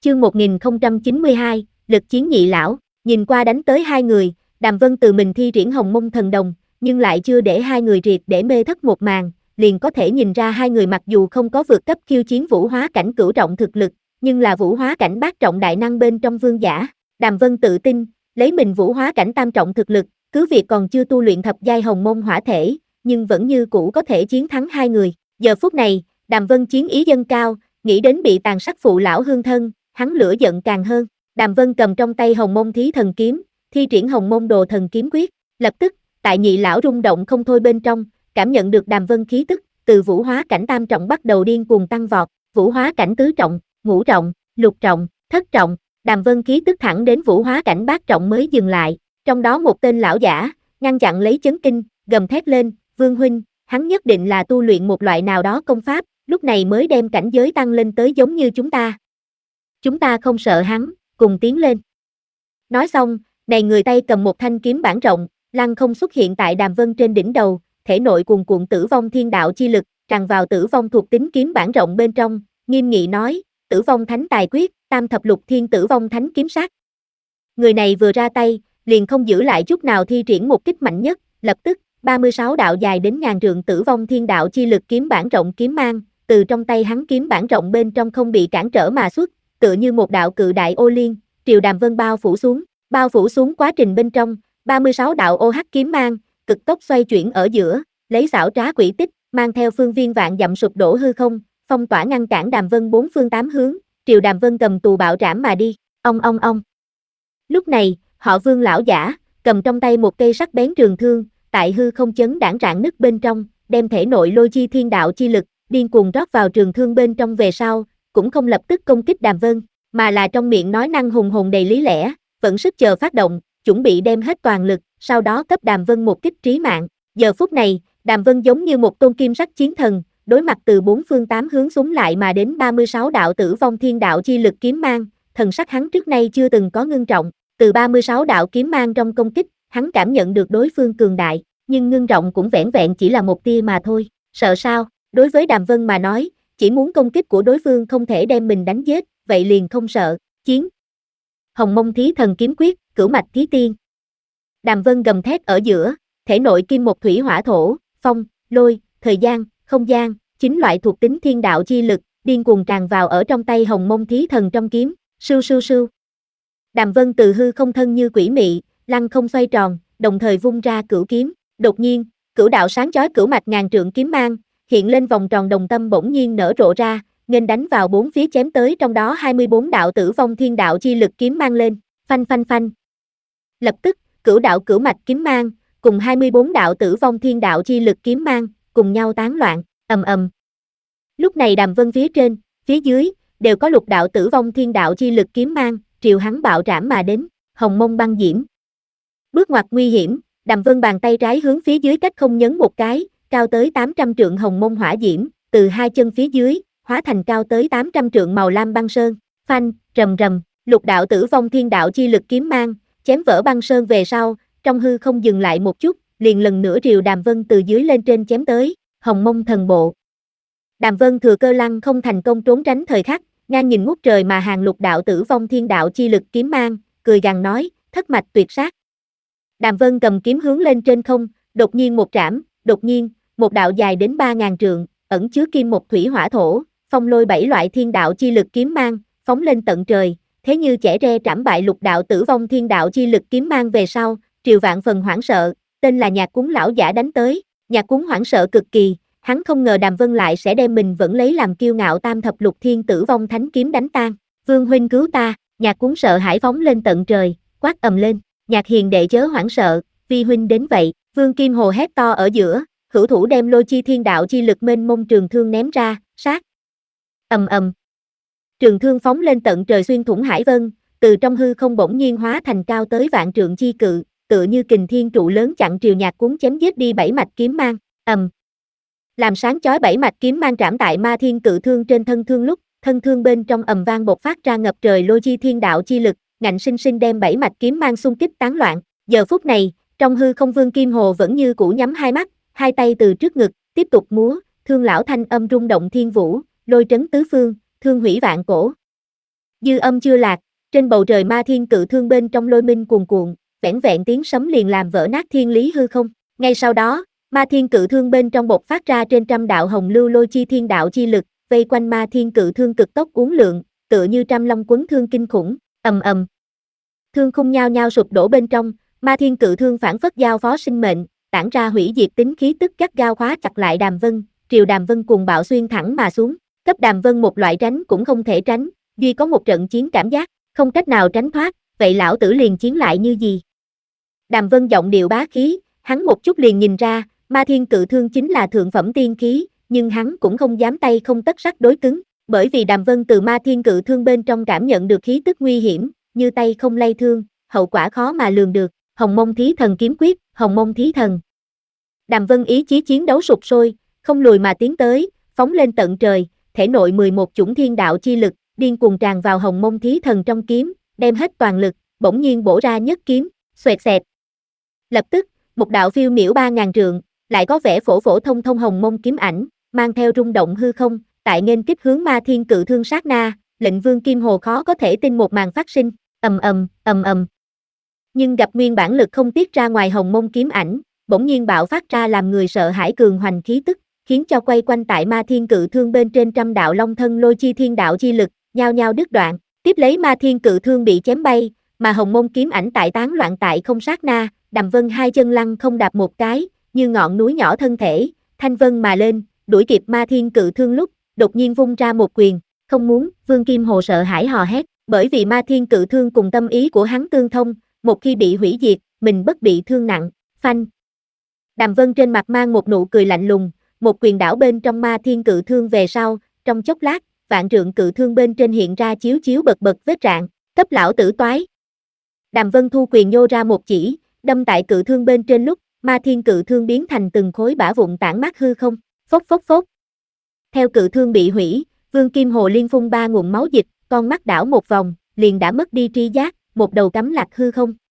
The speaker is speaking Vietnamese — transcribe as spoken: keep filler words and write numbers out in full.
Chương một nghìn không trăm chín mươi hai, lực chiến nhị lão. Nhìn qua đánh tới hai người, Đàm Vân tự mình thi triển Hồng Mông Thần Đồng, nhưng lại chưa để hai người triệt để mê thất một màn, liền có thể nhìn ra hai người mặc dù không có vượt cấp khiêu chiến vũ hóa cảnh cửu trọng thực lực, nhưng là vũ hóa cảnh bát trọng đại năng bên trong vương giả. Đàm Vân tự tin, lấy mình vũ hóa cảnh tam trọng thực lực, cứ việc còn chưa tu luyện thập giai Hồng Mông hỏa thể, nhưng vẫn như cũ có thể chiến thắng hai người. Giờ phút này, Đàm Vân chiến ý dâng cao, nghĩ đến bị tàn sát phụ lão hương thân, hắn lửa giận càng hơn. Đàm Vân cầm trong tay Hồng Mông Thí Thần Kiếm, thi triển Hồng Mông Đồ Thần Kiếm Quyết, lập tức, tại nhị lão rung động không thôi bên trong, cảm nhận được Đàm Vân khí tức, từ vũ hóa cảnh tam trọng bắt đầu điên cuồng tăng vọt, vũ hóa cảnh tứ trọng, ngũ trọng, lục trọng, thất trọng, Đàm Vân khí tức thẳng đến vũ hóa cảnh bát trọng mới dừng lại. Trong đó một tên lão giả ngăn chặn lấy chấn kinh, gầm thét lên, "Vương huynh, hắn nhất định là tu luyện một loại nào đó công pháp, lúc này mới đem cảnh giới tăng lên tới giống như chúng ta. Chúng ta không sợ hắn, cùng tiến lên." Nói xong, này người tay cầm một thanh kiếm bản rộng, lăng không xuất hiện tại Đàm Vân trên đỉnh đầu, thể nội cuồn cuộn tử vong thiên đạo chi lực, tràn vào tử vong thuộc tính kiếm bản rộng bên trong, nghiêm nghị nói, "Tử vong thánh tài quyết, tam thập lục thiên tử vong thánh kiếm sát." Người này vừa ra tay, liền không giữ lại chút nào thi triển một kích mạnh nhất, lập tức, ba mươi sáu đạo dài đến ngàn trượng tử vong thiên đạo chi lực kiếm bản rộng kiếm mang, từ trong tay hắn kiếm bản rộng bên trong không bị cản trở mà xuất, tựa như một đạo cự đại ô liên, triều Đàm Vân bao phủ xuống, bao phủ xuống quá trình bên trong, ba mươi sáu đạo ô hắc kiếm mang, cực tốc xoay chuyển ở giữa, lấy xảo trá quỷ tích, mang theo phương viên vạn dặm sụp đổ hư không, phong tỏa ngăn cản Đàm Vân bốn phương tám hướng, triều Đàm Vân cầm tù bạo trảm mà đi, ong ong ong. Lúc này, họ Vương lão giả, cầm trong tay một cây sắc bén trường thương, tại hư không chấn đảng rạn nứt bên trong, đem thể nội lôi chi thiên đạo chi lực, điên cuồng rót vào trường thương bên trong về sau, cũng không lập tức công kích Đàm Vân, mà là trong miệng nói năng hùng hồn đầy lý lẽ, vẫn sức chờ phát động, chuẩn bị đem hết toàn lực, sau đó cấp Đàm Vân một kích trí mạng. Giờ phút này, Đàm Vân giống như một tôn kim sắc chiến thần, đối mặt từ bốn phương tám hướng súng lại mà đến ba mươi sáu đạo tử vong thiên đạo chi lực kiếm mang, thần sắc hắn trước nay chưa từng có ngưng trọng, từ ba mươi sáu đạo kiếm mang trong công kích, hắn cảm nhận được đối phương cường đại, nhưng ngưng trọng cũng vẻn vẹn chỉ là một tia mà thôi, sợ sao? Đối với Đàm Vân mà nói, chỉ muốn công kích của đối phương không thể đem mình đánh giết, vậy liền không sợ, chiến. Hồng Mông Thí Thần Kiếm Quyết, Cửu Mạch Thí Tiên. Đàm Vân gầm thét ở giữa, thể nội kim một thủy hỏa thổ, phong, lôi, thời gian, không gian, chín loại thuộc tính thiên đạo chi lực, điên cuồng tràn vào ở trong tay Hồng Mông Thí Thần trong kiếm, sưu sưu sưu. Đàm Vân từ hư không thân như quỷ mị, lăng không xoay tròn, đồng thời vung ra cửu kiếm, đột nhiên, cửu đạo sáng chói cửu mạch ngàn trượng kiếm mang, hiện lên vòng tròn đồng tâm bỗng nhiên nở rộ ra, nghênh đánh vào bốn phía chém tới trong đó hai mươi bốn đạo tử vong thiên đạo chi lực kiếm mang lên, phanh phanh phanh. Lập tức, cửu đạo cửu mạch kiếm mang, cùng hai mươi bốn đạo tử vong thiên đạo chi lực kiếm mang, cùng nhau tán loạn, ầm ầm. Lúc này Đàm Vân phía trên, phía dưới, đều có lục đạo tử vong thiên đạo chi lực kiếm mang, triều hắn bạo trảm mà đến, Hồng Mông băng diễm. Bước ngoặt nguy hiểm, Đàm Vân bàn tay trái hướng phía dưới cách không nhấn một cái, cao tới tám trăm trượng Hồng Mông hỏa diễm, từ hai chân phía dưới, hóa thành cao tới tám trăm trượng màu lam băng sơn, phanh, rầm rầm, lục đạo tử vong thiên đạo chi lực kiếm mang, chém vỡ băng sơn về sau, trong hư không dừng lại một chút, liền lần nữa triều Đàm Vân từ dưới lên trên chém tới, Hồng Mông thần bộ. Đàm Vân thừa cơ lăng không thành công trốn tránh thời khắc, ngang nhìn ngút trời mà hàng lục đạo tử vong thiên đạo chi lực kiếm mang, cười gằn nói, thất mạch tuyệt sát. Đàm Vân cầm kiếm hướng lên trên không, đột nhiên một trảm, đột nhiên, một đạo dài đến ba ngàn trượng, ẩn chứa kim một thủy hỏa thổ, phong lôi bảy loại thiên đạo chi lực kiếm mang, phóng lên tận trời, thế như chẻ re trảm bại lục đạo tử vong thiên đạo chi lực kiếm mang về sau, triều vạn phần hoảng sợ, tên là Nhạc Cúng lão giả đánh tới, Nhạc Cúng hoảng sợ cực kỳ, hắn không ngờ Đàm Vân lại sẽ đem mình vẫn lấy làm kiêu ngạo tam thập lục thiên tử vong thánh kiếm đánh tan, Vương huynh cứu ta, Nhạc Cúng sợ hãi phóng lên tận trời, quát ầm lên, Nhạc hiền đệ chớ hoảng sợ, vi huynh đến vậy, Vương Kim Hồ hét to ở giữa, hữu thủ đem lôi chi thiên đạo chi lực mênh mông trường thương ném ra, sát. Ầm ầm. Trường thương phóng lên tận trời xuyên thủng hải vân, từ trong hư không bỗng nhiên hóa thành cao tới vạn trượng chi cự, tựa như kình thiên trụ lớn chặn triều Nhạc Cúng chém giết đi bảy mạch kiếm mang, ầm. Làm sáng chói bảy mạch kiếm mang trảm tại ma thiên cự thương trên thân thương lúc, thân thương bên trong ầm vang bộc phát ra ngập trời lôi chi thiên đạo chi lực, ngạnh sinh sinh đem bảy mạch kiếm mang xung kích tán loạn. Giờ phút này, trong hư không Vương Kim Hồ vẫn như cũ nhắm hai mắt, hai tay từ trước ngực, tiếp tục múa, thương lão thanh âm rung động thiên vũ, lôi trấn tứ phương, thương hủy vạn cổ. Dư âm chưa lạc, trên bầu trời ma thiên cự thương bên trong lôi minh cuồn cuộn, vẻn vẹn tiếng sấm liền làm vỡ nát thiên lý hư không. Ngay sau đó, ma thiên cự thương bên trong bộc phát ra trên trăm đạo hồng lưu lôi chi thiên đạo chi lực, vây quanh ma thiên cự thương cực tốc uốn lượn, tựa như trăm long quấn thương kinh khủng, ầm ầm. Thương khung nhao nhao sụp đổ bên trong, ma thiên cự thương phản phất giao phó sinh mệnh, tản ra hủy diệt tính khí tức gắt gao khóa chặt lại Đàm Vân, triều Đàm Vân cuồng bạo xuyên thẳng mà xuống, cấp Đàm Vân một loại tránh cũng không thể tránh, duy có một trận chiến cảm giác, không cách nào tránh thoát, vậy lão tử liền chiến lại như gì? Đàm Vân giọng điệu bá khí, hắn một chút liền nhìn ra, ma thiên cự thương chính là thượng phẩm tiên khí, nhưng hắn cũng không dám tay không tất sắt đối cứng, bởi vì Đàm Vân từ ma thiên cự thương bên trong cảm nhận được khí tức nguy hiểm, như tay không lay thương, hậu quả khó mà lường được. Hồng Mông Thí Thần kiếm quyết, Hồng Mông Thí Thần. Đàm Vân ý chí chiến đấu sục sôi, không lùi mà tiến tới, phóng lên tận trời, thể nội mười một chủng thiên đạo chi lực, điên cuồng tràn vào Hồng Mông Thí Thần trong kiếm, đem hết toàn lực, bỗng nhiên bổ ra nhất kiếm, xoẹt xẹt. Lập tức, một đạo phiêu miểu ba ngàn trượng, lại có vẻ phổ phổ thông thông hồng mông kiếm ảnh, mang theo rung động hư không, tại nghênh kích hướng ma thiên cự thương sát na, lệnh Vương Kim Hồ khó có thể tin một màn phát sinh, ầm ầm, ầm ầm. Nhưng gặp nguyên bản lực không tiết ra ngoài hồng mông kiếm ảnh, bỗng nhiên bạo phát ra làm người sợ hãi cường hoành khí tức, khiến cho quay quanh tại ma thiên cự thương bên trên trăm đạo long thân lôi chi thiên đạo chi lực, nhao nhao đứt đoạn, tiếp lấy ma thiên cự thương bị chém bay, mà hồng mông kiếm ảnh tại tán loạn tại không sát na, Đàm Vân hai chân lăng không đạp một cái, như ngọn núi nhỏ thân thể, thanh vân mà lên, đuổi kịp ma thiên cự thương lúc, đột nhiên vung ra một quyền, không muốn, Vương Kim Hồ sợ hãi hò hét, bởi vì ma thiên cự thương cùng tâm ý của hắn tương thông, một khi bị hủy diệt, mình bất bị thương nặng, phanh. Đàm Vân trên mặt mang một nụ cười lạnh lùng, một quyền đảo bên trong ma thiên cự thương về sau, trong chốc lát, vạn trượng cự thương bên trên hiện ra chiếu chiếu bật bật vết rạn, cấp lão tử toái. Đàm Vân thu quyền nhô ra một chỉ, đâm tại cự thương bên trên lúc, ma thiên cự thương biến thành từng khối bã vụn tản mát hư không, phốc phốc phốc. Theo cự thương bị hủy, Vương Kim Hồ liên phun ba nguồn máu dịch, con mắt đảo một vòng, liền đã mất đi tri giác, một đầu cắm lạc hư không.